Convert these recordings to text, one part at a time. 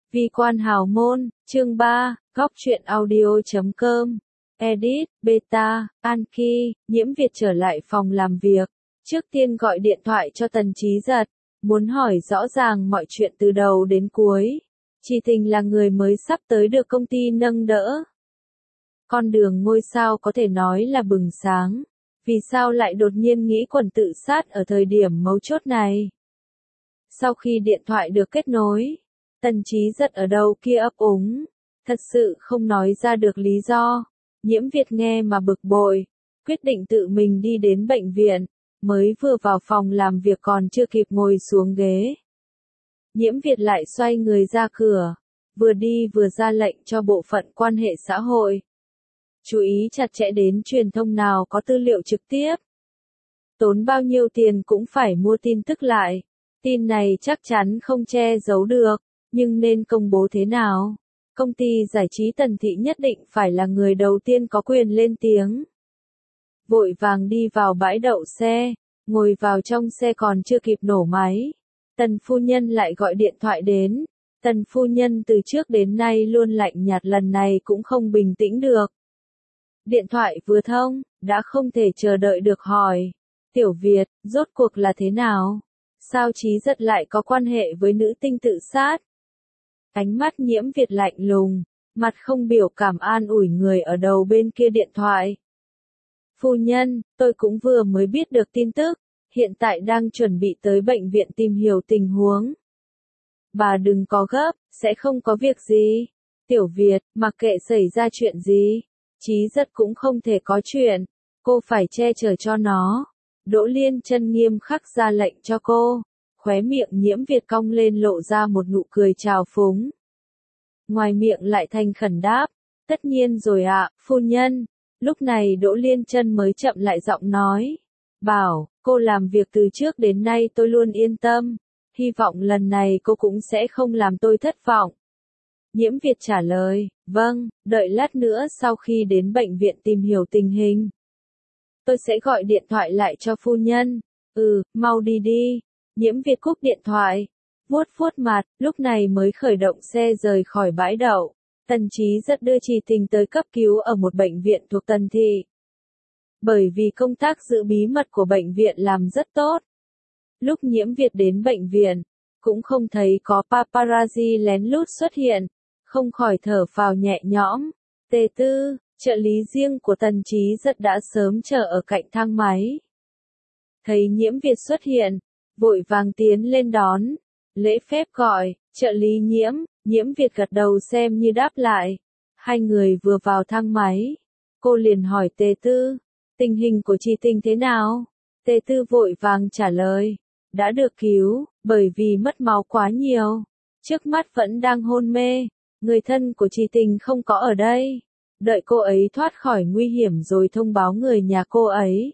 Vi quan hào môn, chương 3, góc truyện audio.com, edit, beta, Anki, Nhiễm Việt trở lại phòng làm việc. Trước tiên gọi điện thoại cho Tần Chí Giật, muốn hỏi rõ ràng mọi chuyện từ đầu đến cuối. Chỉ Tình là người mới sắp tới được công ty nâng đỡ. Con đường ngôi sao có thể nói là bừng sáng. Vì sao lại đột nhiên nghĩ quẩn tự sát ở thời điểm mấu chốt này? Sau khi điện thoại được kết nối, Tần Chí Giật ở đầu kia ấp úng, thật sự không nói ra được lý do. Nhiễm Việt nghe mà bực bội, quyết định tự mình đi đến bệnh viện, mới vừa vào phòng làm việc còn chưa kịp ngồi xuống ghế. Nhiễm Việt lại xoay người ra cửa, vừa đi vừa ra lệnh cho bộ phận quan hệ xã hội. Chú ý chặt chẽ đến truyền thông nào có tư liệu trực tiếp. Tốn bao nhiêu tiền cũng phải mua tin tức lại. Tin này chắc chắn không che giấu được, nhưng nên công bố thế nào? Công ty giải trí Tần Thị nhất định phải là người đầu tiên có quyền lên tiếng. Vội vàng đi vào bãi đậu xe, ngồi vào trong xe còn chưa kịp nổ máy. Tần phu nhân lại gọi điện thoại đến. Tần phu nhân từ trước đến nay luôn lạnh nhạt, lần này cũng không bình tĩnh được. Điện thoại vừa thông, đã không thể chờ đợi được hỏi. Tiểu Việt, rốt cuộc là thế nào? Sao Chí Giật lại có quan hệ với nữ tinh tự sát? Ánh mắt Nhiễm Việt lạnh lùng, mặt không biểu cảm an ủi người ở đầu bên kia điện thoại. Phu nhân, tôi cũng vừa mới biết được tin tức, hiện tại đang chuẩn bị tới bệnh viện tìm hiểu tình huống. Bà đừng có gấp, sẽ không có việc gì. Tiểu Việt, mặc kệ xảy ra chuyện gì, Chí Giật cũng không thể có chuyện, cô phải che chở cho nó. Đỗ Liên Chân nghiêm khắc ra lệnh cho cô. Khóe miệng Nhiễm Việt cong lên lộ ra một nụ cười trào phúng. Ngoài miệng lại thành khẩn đáp, tất nhiên rồi ạ, phu nhân. Lúc này Đỗ Liên Chân mới chậm lại giọng nói. Bảo, cô làm việc từ trước đến nay tôi luôn yên tâm. Hy vọng lần này cô cũng sẽ không làm tôi thất vọng. Nhiễm Việt trả lời, vâng, đợi lát nữa sau khi đến bệnh viện tìm hiểu tình hình. Tôi sẽ gọi điện thoại lại cho phu nhân. Mau đi đi. Nhiễm Việt cúp điện thoại, vuốt vuốt mặt, lúc này mới khởi động xe rời khỏi bãi đậu. Tần Chí Giật đưa Chỉ Tình tới cấp cứu ở một bệnh viện thuộc Tần Thị. Bởi vì công tác giữ bí mật của bệnh viện làm rất tốt. Lúc Nhiễm Việt đến bệnh viện, cũng không thấy có paparazzi lén lút xuất hiện, không khỏi thở phào nhẹ nhõm. Tề Tư, trợ lý riêng của Tần Chí Giật đã sớm chờ ở cạnh thang máy. Thấy Nhiễm Việt xuất hiện, vội vàng tiến lên đón, lễ phép gọi, trợ lý Nhiễm. Nhiễm Việt gật đầu xem như đáp lại. Hai người vừa vào thang máy, cô liền hỏi Tề Tư, tình hình của Chỉ Tình thế nào? Tề Tư vội vàng trả lời, đã được cứu, bởi vì mất máu quá nhiều, trước mắt vẫn đang hôn mê, người thân của Chỉ Tình không có ở đây, đợi cô ấy thoát khỏi nguy hiểm rồi thông báo người nhà cô ấy.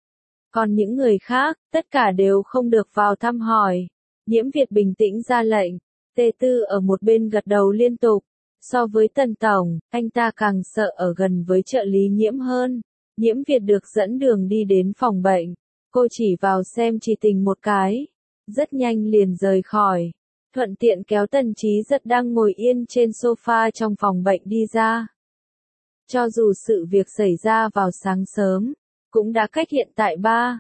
Còn những người khác, tất cả đều không được vào thăm hỏi. Nhiễm Việt bình tĩnh ra lệnh. Tề Tư ở một bên gật đầu liên tục. So với Tần Tổng, anh ta càng sợ ở gần với trợ lý Nhiễm hơn. Nhiễm Việt được dẫn đường đi đến phòng bệnh. Cô chỉ vào xem Chỉ Tình một cái. Rất nhanh liền rời khỏi. Thuận tiện kéo Tần Chí Giật đang ngồi yên trên sofa trong phòng bệnh đi ra. Cho dù sự việc xảy ra vào sáng sớm, cũng đã cách hiện tại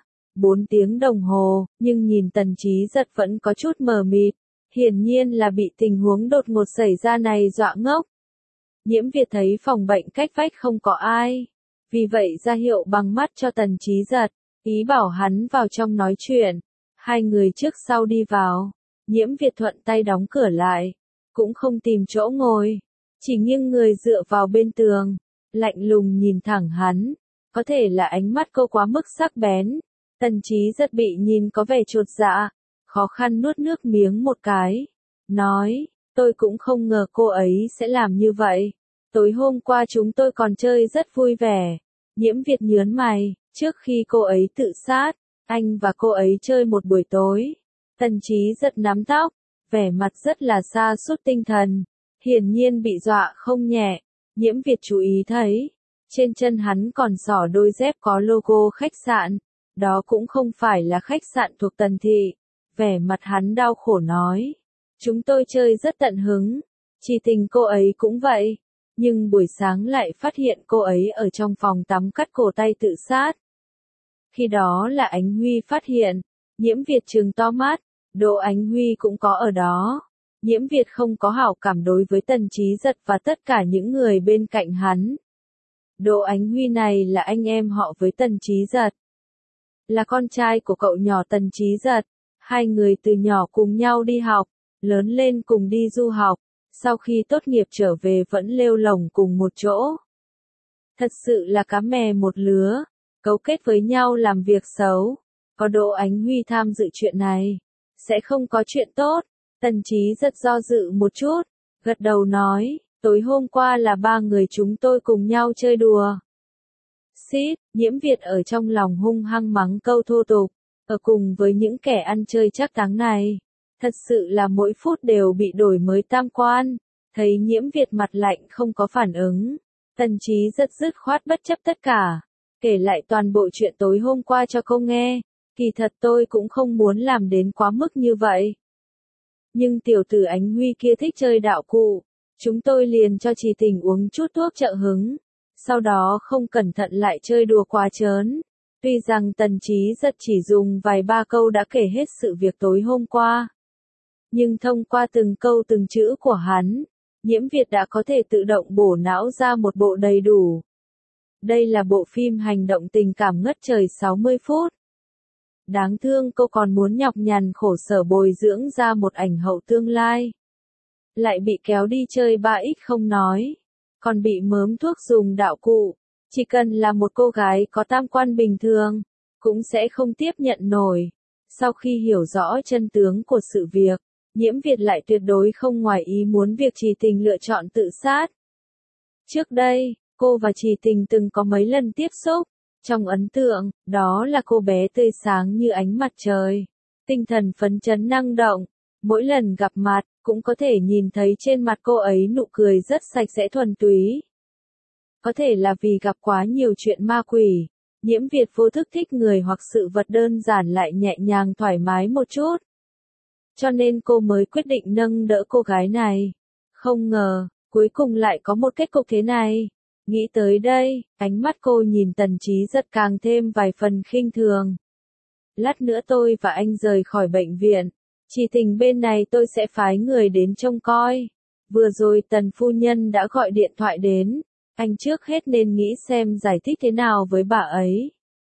3-4 tiếng đồng hồ, nhưng nhìn Tần Chí Giật vẫn có chút mờ mịt. Hiển nhiên là bị tình huống đột ngột xảy ra này dọa ngốc. Nhiễm Việt thấy phòng bệnh cách vách không có ai. Vì vậy ra hiệu bằng mắt cho Tần Chí Giật, ý bảo hắn vào trong nói chuyện. Hai người trước sau đi vào. Nhiễm Việt thuận tay đóng cửa lại. Cũng không tìm chỗ ngồi. Chỉ nghiêng người dựa vào bên tường. Lạnh lùng nhìn thẳng hắn. Có thể là ánh mắt cô quá mức sắc bén. Tần Chí Giật bị nhìn có vẻ chột dạ. Khó khăn nuốt nước miếng một cái. Nói, tôi cũng không ngờ cô ấy sẽ làm như vậy. Tối hôm qua chúng tôi còn chơi rất vui vẻ. Nhiễm Việt nhớn mày, trước khi cô ấy tự sát, anh và cô ấy chơi một buổi tối. Tần Chí Giật nắm tóc, vẻ mặt rất là sa sút tinh thần. Hiển nhiên bị dọa không nhẹ. Nhiễm Việt chú ý thấy, trên chân hắn còn xỏ đôi dép có logo khách sạn. Đó cũng không phải là khách sạn thuộc Tần Thị. Vẻ mặt hắn đau khổ nói. Chúng tôi chơi rất tận hứng. Chỉ Tình cô ấy cũng vậy, nhưng buổi sáng lại phát hiện cô ấy ở trong phòng tắm cắt cổ tay tự sát. Khi đó là Ánh Huy phát hiện, Nhiễm Việt trừng to mắt, Đỗ Ánh Huy cũng có ở đó. Nhiễm Việt không có hảo cảm đối với Tần Chí Giật và tất cả những người bên cạnh hắn. Đỗ Ánh Huy này là anh em họ với Tần Chí Giật. Là con trai của cậu nhỏ Tần Chí Giật. Hai người từ nhỏ cùng nhau đi học, lớn lên cùng đi du học. Sau khi tốt nghiệp trở về vẫn lêu lổng cùng một chỗ. Thật sự là cá mè một lứa, cấu kết với nhau làm việc xấu. Có Đỗ Ánh Huy tham dự chuyện này, sẽ không có chuyện tốt. Tần Chí Giật do dự một chút, gật đầu nói, tối hôm qua là ba người chúng tôi cùng nhau chơi đùa. Xít, Nhiễm Việt ở trong lòng hung hăng mắng câu thô tục, ở cùng với những kẻ ăn chơi trác táng này. Thật sự là mỗi phút đều bị đổi mới tam quan. Thấy Nhiễm Việt mặt lạnh không có phản ứng, Tần Chí Giật dứt khoát bất chấp tất cả, kể lại toàn bộ chuyện tối hôm qua cho cô nghe. Kỳ thật tôi cũng không muốn làm đến quá mức như vậy. Nhưng tiểu tử Ánh Huy kia thích chơi đạo cụ, chúng tôi liền cho Chỉ Tình uống chút thuốc trợ hứng, sau đó không cẩn thận lại chơi đùa quá trớn. Tuy rằng Tần Chí Giật chỉ dùng vài ba câu đã kể hết sự việc tối hôm qua, nhưng thông qua từng câu từng chữ của hắn, Nhiễm Việt đã có thể tự động bổ não ra một bộ đầy đủ. Đây là bộ phim hành động tình cảm ngất trời 60 phút. Đáng thương cô còn muốn nhọc nhằn khổ sở bồi dưỡng ra một ảnh hậu tương lai. Lại bị kéo đi chơi 3X không nói, còn bị mớm thuốc dùng đạo cụ. Chỉ cần là một cô gái có tam quan bình thường, cũng sẽ không tiếp nhận nổi. Sau khi hiểu rõ chân tướng của sự việc, Nhiễm Việt lại tuyệt đối không ngoài ý muốn việc Chỉ Tình lựa chọn tự sát. Trước đây, cô và Chỉ Tình từng có mấy lần tiếp xúc. Trong ấn tượng, đó là cô bé tươi sáng như ánh mặt trời, tinh thần phấn chấn năng động. Mỗi lần gặp mặt, cũng có thể nhìn thấy trên mặt cô ấy nụ cười rất sạch sẽ thuần túy. Có thể là vì gặp quá nhiều chuyện ma quỷ, Nhiễm Việt vô thức thích người hoặc sự vật đơn giản lại nhẹ nhàng thoải mái một chút. Cho nên cô mới quyết định nâng đỡ cô gái này. Không ngờ, cuối cùng lại có một kết cục thế này. Nghĩ tới đây, ánh mắt cô nhìn Tần Chí Giật càng thêm vài phần khinh thường. Lát nữa tôi và anh rời khỏi bệnh viện. Chỉ Tình bên này tôi sẽ phái người đến trông coi. Vừa rồi Tần phu nhân đã gọi điện thoại đến. Anh trước hết nên nghĩ xem giải thích thế nào với bà ấy.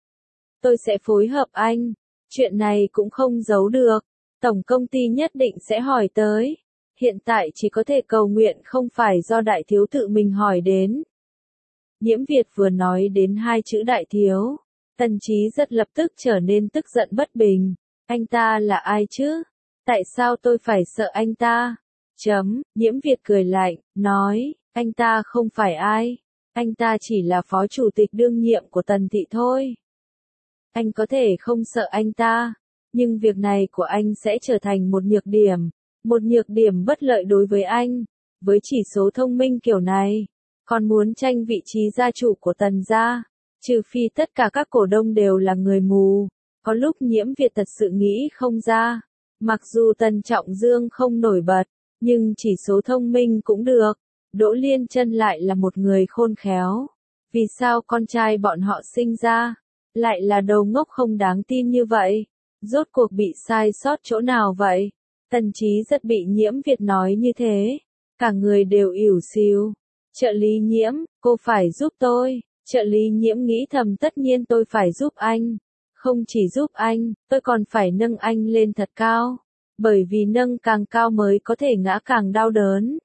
Tôi sẽ phối hợp anh. Chuyện này cũng không giấu được. Tổng công ty nhất định sẽ hỏi tới. Hiện tại chỉ có thể cầu nguyện không phải do đại thiếu tự mình hỏi đến. Nhiễm Việt vừa nói đến hai chữ đại thiếu, Tần Chí Giật lập tức trở nên tức giận bất bình. Anh ta là ai chứ? Tại sao tôi phải sợ anh ta? Nhiễm Việt cười lạnh, nói, anh ta không phải ai. Anh ta chỉ là phó chủ tịch đương nhiệm của Tần thị thôi. Anh có thể không sợ anh ta, nhưng việc này của anh sẽ trở thành một nhược điểm bất lợi đối với anh. Với chỉ số thông minh kiểu này, còn muốn tranh vị trí gia chủ của Tần gia, trừ phi tất cả các cổ đông đều là người mù. Có lúc Nhiễm Việt thật sự nghĩ không ra. Mặc dù Tần Trọng Dương không nổi bật, nhưng chỉ số thông minh cũng được. Đỗ Liên Chân lại là một người khôn khéo. Vì sao con trai bọn họ sinh ra lại là đầu ngốc không đáng tin như vậy? Rốt cuộc bị sai sót chỗ nào vậy? Tần Chí Giật bị Nhiễm Việt nói như thế, cả người đều ỉu xìu. Trợ lý Nhiễm, cô phải giúp tôi. Trợ lý Nhiễm nghĩ thầm tất nhiên tôi phải giúp anh. Không chỉ giúp anh, tôi còn phải nâng anh lên thật cao. Bởi vì nâng càng cao mới có thể ngã càng đau đớn.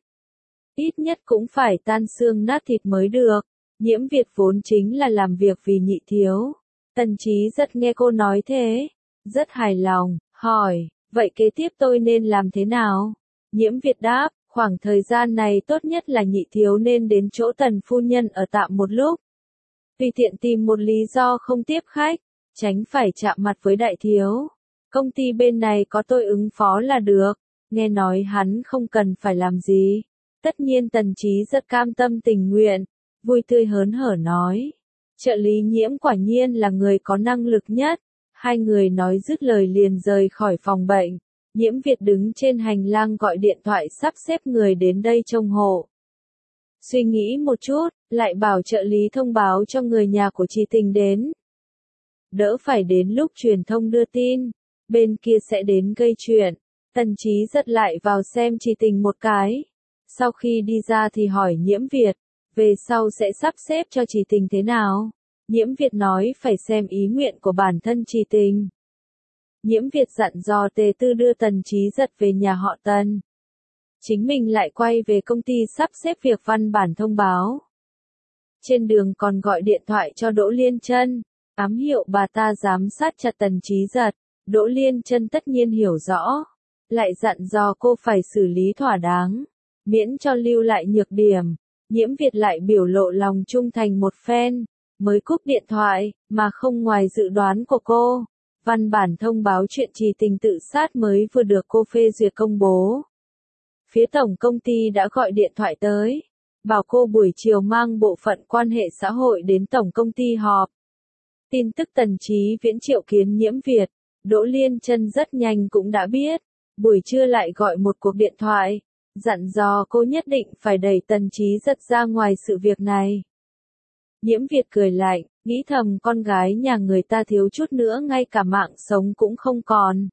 Ít nhất cũng phải tan xương nát thịt mới được. Nhiễm Việt vốn chính là làm việc vì nhị thiếu. Tần Chí Giật nghe cô nói thế, rất hài lòng, hỏi, vậy kế tiếp tôi nên làm thế nào? Nhiễm Việt đáp, khoảng thời gian này tốt nhất là nhị thiếu nên đến chỗ Tần phu nhân ở tạm một lúc. Tùy tiện tìm một lý do không tiếp khách, tránh phải chạm mặt với đại thiếu. Công ty bên này có tôi ứng phó là được. Nghe nói hắn không cần phải làm gì. Tất nhiên Tần Chí rất cam tâm tình nguyện, vui tươi hớn hở nói. Trợ lý Nhiễm quả nhiên là người có năng lực nhất. Hai người nói dứt lời liền rời khỏi phòng bệnh. Nhiễm Việt đứng trên hành lang gọi điện thoại sắp xếp người đến đây trông hộ. Suy nghĩ một chút, lại bảo trợ lý thông báo cho người nhà của chị Tình đến. Đỡ phải đến lúc truyền thông đưa tin, bên kia sẽ đến gây chuyện. Tần Chí giật lại vào xem chị Tình một cái. Sau khi đi ra thì hỏi Nhiễm Việt, về sau sẽ sắp xếp cho chị Tình thế nào? Nhiễm Việt nói phải xem ý nguyện của bản thân chị Tình. Nhiễm Việt dặn dò Tề Tư đưa Tần Chí giật về nhà họ Tần. Chính mình lại quay về công ty sắp xếp việc văn bản thông báo. Trên đường còn gọi điện thoại cho Đỗ Liên Chân, ám hiệu bà ta giám sát chặt Tần Chí giật. Đỗ Liên Chân tất nhiên hiểu rõ, lại dặn dò cô phải xử lý thỏa đáng, miễn cho lưu lại nhược điểm. Nhiễm Việt lại biểu lộ lòng trung thành một phen, mới cúp điện thoại, mà không ngoài dự đoán của cô. Văn bản thông báo chuyện Trì Tình tự sát mới vừa được cô phê duyệt công bố. Phía tổng công ty đã gọi điện thoại tới, bảo cô buổi chiều mang bộ phận quan hệ xã hội đến tổng công ty họp. Tin tức Tần Chí Viễn triệu kiến Nhiễm Việt, Đỗ Liên Chân rất nhanh cũng đã biết, buổi trưa lại gọi một cuộc điện thoại, dặn dò cô nhất định phải đẩy Tần Chí giật ra ngoài sự việc này. Nhiễm Việt cười lạnh, nghĩ thầm con gái nhà người ta thiếu chút nữa ngay cả mạng sống cũng không còn.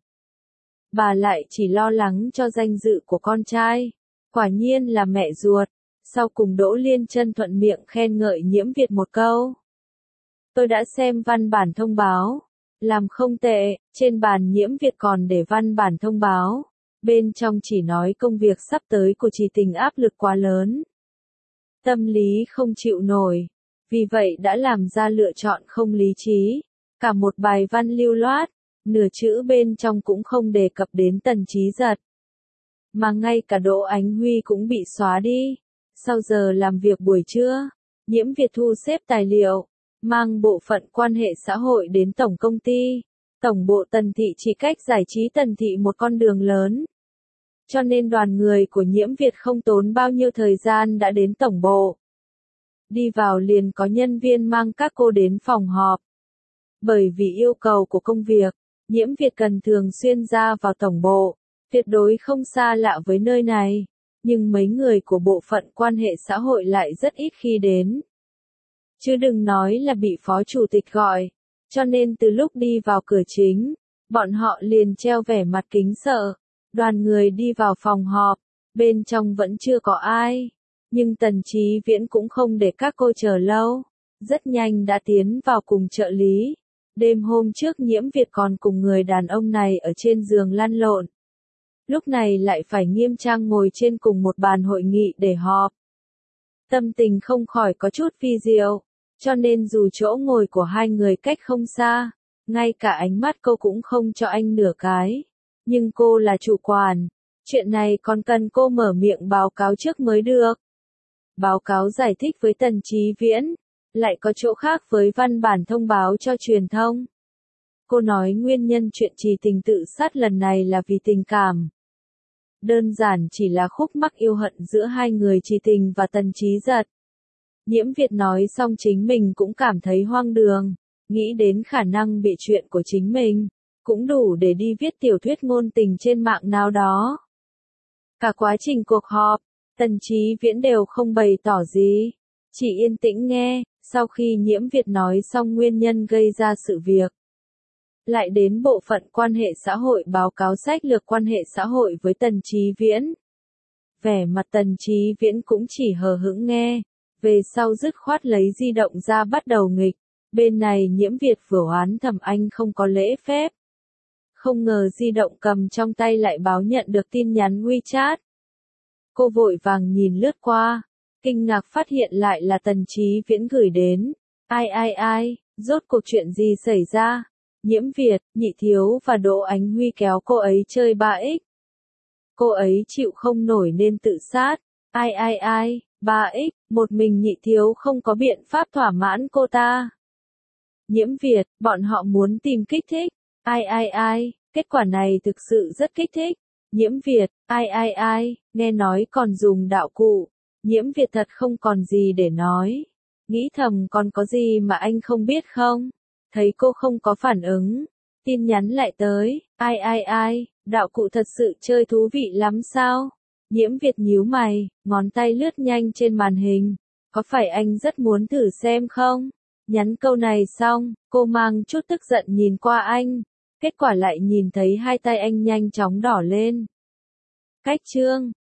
Bà lại chỉ lo lắng cho danh dự của con trai. Quả nhiên là mẹ ruột. Sau cùng Đỗ Liên Chân thuận miệng khen ngợi Nhiễm Việt một câu. Tôi đã xem văn bản thông báo. Làm không tệ, trên bàn Nhiễm Việt còn để văn bản thông báo. Bên trong chỉ nói công việc sắp tới của Trì Tình áp lực quá lớn. Tâm lý không chịu nổi. Vì vậy đã làm ra lựa chọn không lý trí. Cả một bài văn lưu loát, nửa chữ bên trong cũng không đề cập đến Tần Chí giật. Mà ngay cả Đỗ Ánh Huy cũng bị xóa đi. Sau giờ làm việc buổi trưa, Nhiễm Việt thu xếp tài liệu, mang bộ phận quan hệ xã hội đến tổng công ty. Tổng bộ Tần Thị chỉ cách giải trí Tần Thị một con đường lớn. Cho nên đoàn người của Nhiễm Việt không tốn bao nhiêu thời gian đã đến tổng bộ. Đi vào liền có nhân viên mang các cô đến phòng họp. Bởi vì yêu cầu của công việc, Nhiễm Việt cần thường xuyên ra vào tổng bộ, tuyệt đối không xa lạ với nơi này, nhưng mấy người của bộ phận quan hệ xã hội lại rất ít khi đến. Chứ đừng nói là bị phó chủ tịch gọi, cho nên từ lúc đi vào cửa chính, bọn họ liền treo vẻ mặt kính sợ. Đoàn người đi vào phòng họp, bên trong vẫn chưa có ai, nhưng Tần Chí Viễn cũng không để các cô chờ lâu, rất nhanh đã tiến vào cùng trợ lý. Đêm hôm trước Nhiễm Việt còn cùng người đàn ông này ở trên giường lăn lộn. Lúc này lại phải nghiêm trang ngồi trên cùng một bàn hội nghị để họp. Tâm tình không khỏi có chút vi diệu, cho nên dù chỗ ngồi của hai người cách không xa, ngay cả ánh mắt cô cũng không cho anh nửa cái. Nhưng cô là chủ quản, chuyện này còn cần cô mở miệng báo cáo trước mới được. Báo cáo giải thích với Tần Chí Viễn, lại có chỗ khác với văn bản thông báo cho truyền thông. Cô nói nguyên nhân chuyện Trì Tình tự sát lần này là vì tình cảm. Đơn giản chỉ là khúc mắc yêu hận giữa hai người Trì Tình và Tần Chí giật. Nhiễm Việt nói xong chính mình cũng cảm thấy hoang đường, nghĩ đến khả năng bị chuyện của chính mình, cũng đủ để đi viết tiểu thuyết ngôn tình trên mạng nào đó. Cả quá trình cuộc họp, Tần Chí Viễn đều không bày tỏ gì, chỉ yên tĩnh nghe. Sau khi Nhiễm Việt nói xong nguyên nhân gây ra sự việc, lại đến bộ phận quan hệ xã hội báo cáo sách lược quan hệ xã hội với Tần Chí Viễn. Vẻ mặt Tần Chí Viễn cũng chỉ hờ hững nghe, về sau dứt khoát lấy di động ra bắt đầu nghịch. Bên này Nhiễm Việt vừa oán thầm anh không có lễ phép. Không ngờ di động cầm trong tay lại báo nhận được tin nhắn WeChat. Cô vội vàng nhìn lướt qua, kinh ngạc phát hiện lại là Tần Chí Viễn gửi đến. Ai, rốt cuộc chuyện gì xảy ra? Nhiễm Việt, Nhị Thiếu và Đỗ Ánh Huy kéo cô ấy chơi 3x. Cô ấy chịu không nổi nên tự sát. Ai, 3x, một mình Nhị Thiếu không có biện pháp thỏa mãn cô ta. Nhiễm Việt, bọn họ muốn tìm kích thích. Ai, kết quả này thực sự rất kích thích. Nhiễm Việt, ai, nghe nói còn dùng đạo cụ. Nhiễm Việt thật không còn gì để nói. Nghĩ thầm còn có gì mà anh không biết không? Thấy cô không có phản ứng, Tin nhắn lại tới, ai, đạo cụ thật sự chơi thú vị lắm sao? Nhiễm Việt nhíu mày, ngón tay lướt nhanh trên màn hình. Có phải anh rất muốn thử xem không? Nhắn câu này xong, cô mang chút tức giận nhìn qua anh. Kết quả lại nhìn thấy hai tay anh nhanh chóng đỏ lên. Cách chương